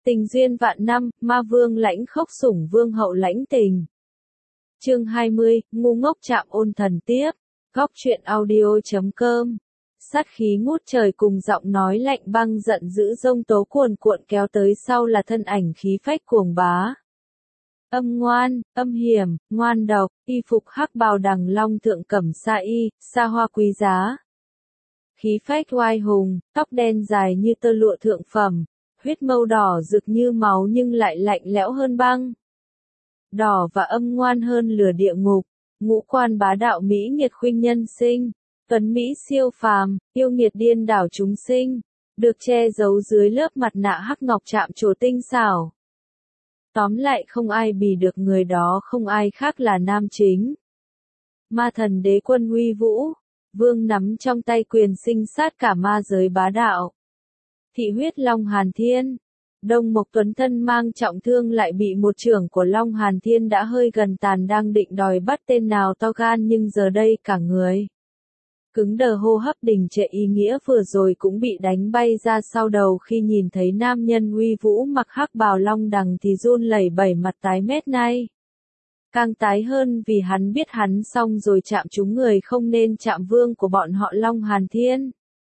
Tình duyên vạn năm, ma vương lãnh khốc sủng vương hậu lãnh tình. Chương 20, ngu ngốc chạm ôn thần tiếp. Góc truyện audio.com. Sát khí ngút trời cùng giọng nói lạnh băng giận dữ giông tố cuồn cuộn kéo tới sau là thân ảnh khí phách cuồng bá. Âm ngoan, âm hiểm, ngoan độc, y phục hắc bào đằng long thượng cẩm sa y, sa hoa quý giá. Khí phách oai hùng, tóc đen dài như tơ lụa thượng phẩm, huyết mâu đỏ rực như máu nhưng lại lạnh lẽo hơn băng. Đỏ và âm ngoan hơn lửa địa ngục, ngũ quan bá đạo mỹ nghiệt khuynh nhân sinh, tuấn mỹ siêu phàm, yêu nghiệt điên đảo chúng sinh, được che giấu dưới lớp mặt nạ hắc ngọc chạm trổ tinh xảo. Tóm lại không ai bì được người đó, không ai khác là nam chính. Ma thần đế quân uy vũ, vương nắm trong tay quyền sinh sát cả ma giới bá đạo. Thị huyết Long Hàn Thiên, Đông Mộc Tuấn thân mang trọng thương lại bị một trưởng của Long Hàn Thiên đã hơi gần tàn đang định đòi bắt tên nào to gan nhưng giờ đây cả người cứng đờ, hô hấp đình trệ, ý nghĩa vừa rồi cũng bị đánh bay ra sau đầu khi nhìn thấy nam nhân uy vũ mặc hắc bào long đằng thì run lẩy bẩy, mặt tái mét nay. Càng tái hơn vì hắn biết hắn xong rồi chạm trúng người không nên chạm, vương của bọn họ Long Hàn Thiên.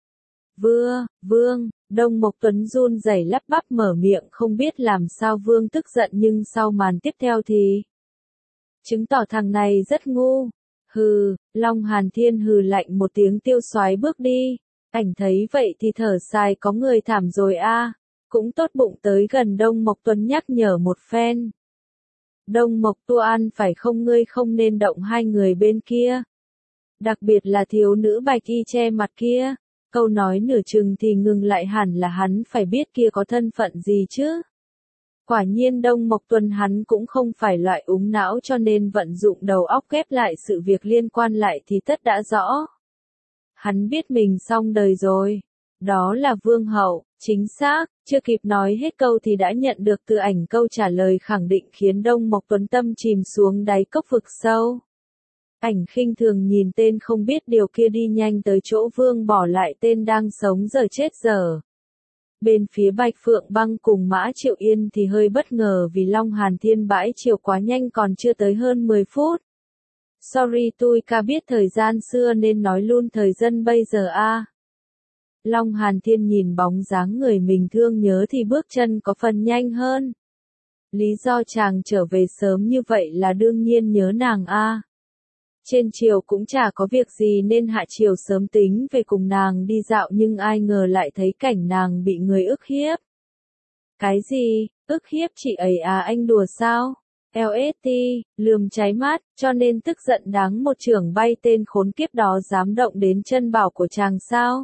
Vương, Đông Mộc Tuấn run rẩy lắp bắp mở miệng không biết làm sao vương tức giận nhưng sau màn tiếp theo thì chứng tỏ thằng này rất ngu. Hừ, Long Hàn Thiên hừ lạnh một tiếng tiêu xoái bước đi. Ảnh thấy vậy thì thở dài, có người thảm rồi a. Cũng tốt bụng tới gần Đông Mộc Tuấn nhắc nhở một phen. Đông Mộc Tuan phải không, ngươi không nên động hai người bên kia. Đặc biệt là thiếu nữ bạch y che mặt kia. Câu nói nửa chừng thì ngừng lại, hẳn là hắn phải biết kia có thân phận gì chứ. Quả nhiên Đông Mộc Tuấn hắn cũng không phải loại úng não cho nên vận dụng đầu óc ghép lại sự việc liên quan lại thì tất đã rõ. Hắn biết mình xong đời rồi. Đó là vương hậu, chính xác, chưa kịp nói hết câu thì đã nhận được từ ảnh câu trả lời khẳng định khiến Đông Mộc Tuấn tâm chìm xuống đáy cốc vực sâu. Ảnh khinh thường nhìn tên không biết điều kia đi nhanh tới chỗ vương bỏ lại tên đang sống giờ chết dở. Bên phía Bạch Phượng Băng cùng Mã Triệu Yên thì hơi bất ngờ vì Long Hàn Thiên bãi chiều quá nhanh, còn chưa tới hơn 10 phút. Sorry, tôi ca biết thời gian xưa nên nói luôn thời dân bây giờ a. Long Hàn Thiên nhìn bóng dáng người mình thương nhớ thì bước chân có phần nhanh hơn. Lý do chàng trở về sớm như vậy là đương nhiên nhớ nàng a. Trên chiều cũng chả có việc gì nên hạ chiều sớm tính về cùng nàng đi dạo nhưng ai ngờ lại thấy cảnh nàng bị người ức hiếp. Cái gì, ức hiếp chị ấy à, anh đùa sao? LST, lườm cháy mắt, cho nên tức giận đáng một chưởng bay tên khốn kiếp đó dám động đến chân bảo của chàng sao?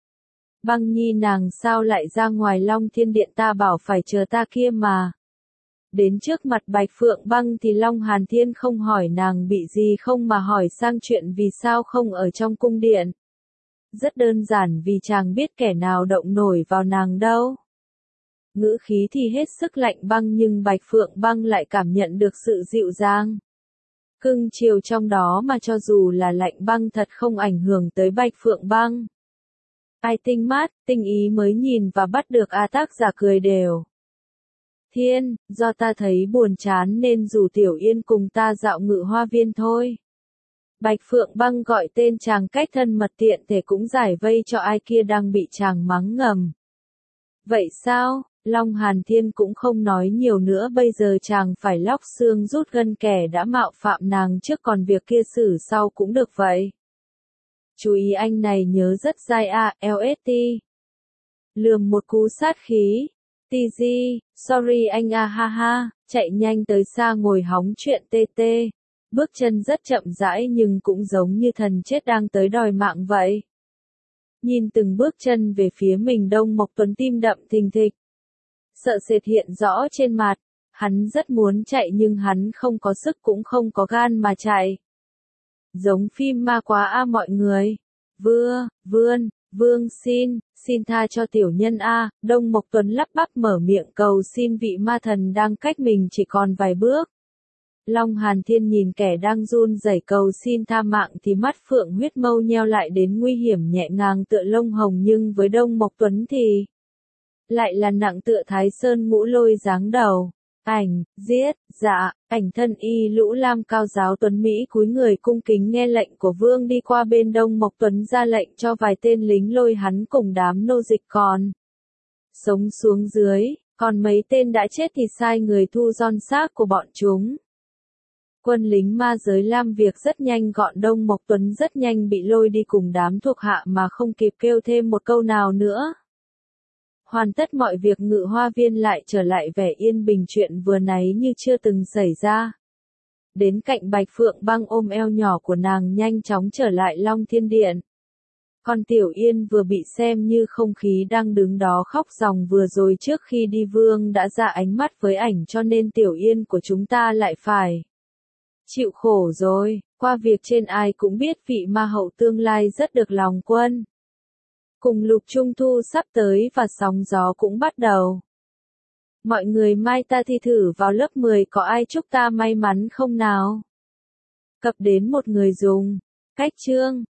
Băng nhi nàng sao lại ra ngoài Long Thiên Điện, ta bảo phải chờ ta kia mà. Đến trước mặt Bạch Phượng Băng thì Long Hàn Thiên không hỏi nàng bị gì không mà hỏi sang chuyện vì sao không ở trong cung điện. Rất đơn giản, vì chàng biết kẻ nào động nổi vào nàng đâu. Ngữ khí thì hết sức lạnh băng nhưng Bạch Phượng Băng lại cảm nhận được sự dịu dàng, cưng chiều trong đó mà cho dù là lạnh băng thật không ảnh hưởng tới Bạch Phượng Băng. Ai tinh mắt, tinh ý mới nhìn và bắt được a, tác giả cười đều. Thiên, do ta thấy buồn chán nên rủ Tiểu Yên cùng ta dạo Ngự Hoa Viên thôi. Bạch Phượng Băng gọi tên chàng cách thân mật tiện thể cũng giải vây cho ai kia đang bị chàng mắng ngầm. Vậy sao? Long Hàn Thiên cũng không nói nhiều nữa, bây giờ chàng phải lóc xương rút gân kẻ đã mạo phạm nàng trước, còn việc kia xử sau cũng được vậy. Chú ý anh này nhớ rất dai a, LST. Lườm một cú sát khí. TG, sorry anh a, ha ha, chạy nhanh tới xa ngồi hóng chuyện TT. Bước chân rất chậm rãi nhưng cũng giống như thần chết đang tới đòi mạng vậy. Nhìn từng bước chân về phía mình, Đông Mộc Tuấn tim đậm thình thịch. Sợ sệt hiện rõ trên mặt, hắn rất muốn chạy nhưng hắn không có sức cũng không có gan mà chạy. Giống phim ma quá a mọi người. Vương xin tha cho tiểu nhân a. Đông Mộc Tuấn lắp bắp mở miệng cầu xin vị ma thần đang cách mình chỉ còn vài bước. Long Hàn Thiên nhìn kẻ đang run rẩy cầu xin tha mạng thì mắt phượng huyết mâu nheo lại đến nguy hiểm nhẹ nhàng tựa lông hồng, nhưng với Đông Mộc Tuấn thì lại là nặng tựa Thái Sơn Ngũ Lôi giáng đầu. Ảnh, giết, dạ, ảnh thân y lũ lam cao giáo tuấn Mỹ cúi người cung kính nghe lệnh của vương đi qua bên Đông Mộc Tuấn ra lệnh cho vài tên lính lôi hắn cùng đám nô dịch còn sống xuống dưới, còn mấy tên đã chết thì sai người thu gom xác của bọn chúng. Quân lính ma giới lam việc rất nhanh gọn, Đông Mộc Tuấn rất nhanh bị lôi đi cùng đám thuộc hạ mà không kịp kêu thêm một câu nào nữa. Hoàn tất mọi việc, Ngự Hoa Viên lại trở lại vẻ yên bình, chuyện vừa nãy như chưa từng xảy ra. Đến cạnh Bạch Phượng Băng ôm eo nhỏ của nàng nhanh chóng trở lại Long Thiên Điện. Còn Tiểu Yên vừa bị xem như không khí đang đứng đó khóc ròng, vừa rồi trước khi đi vương đã ra ánh mắt với ảnh cho nên Tiểu Yên của chúng ta lại phải chịu khổ rồi. Qua việc trên ai cũng biết vị ma hậu tương lai rất được lòng quân. Cùng lục trung thu sắp tới và sóng gió cũng bắt đầu. Mọi người mai ta thi thử vào lớp 10, có ai chúc ta may mắn không nào? Cập đến một người dùng. Cách chương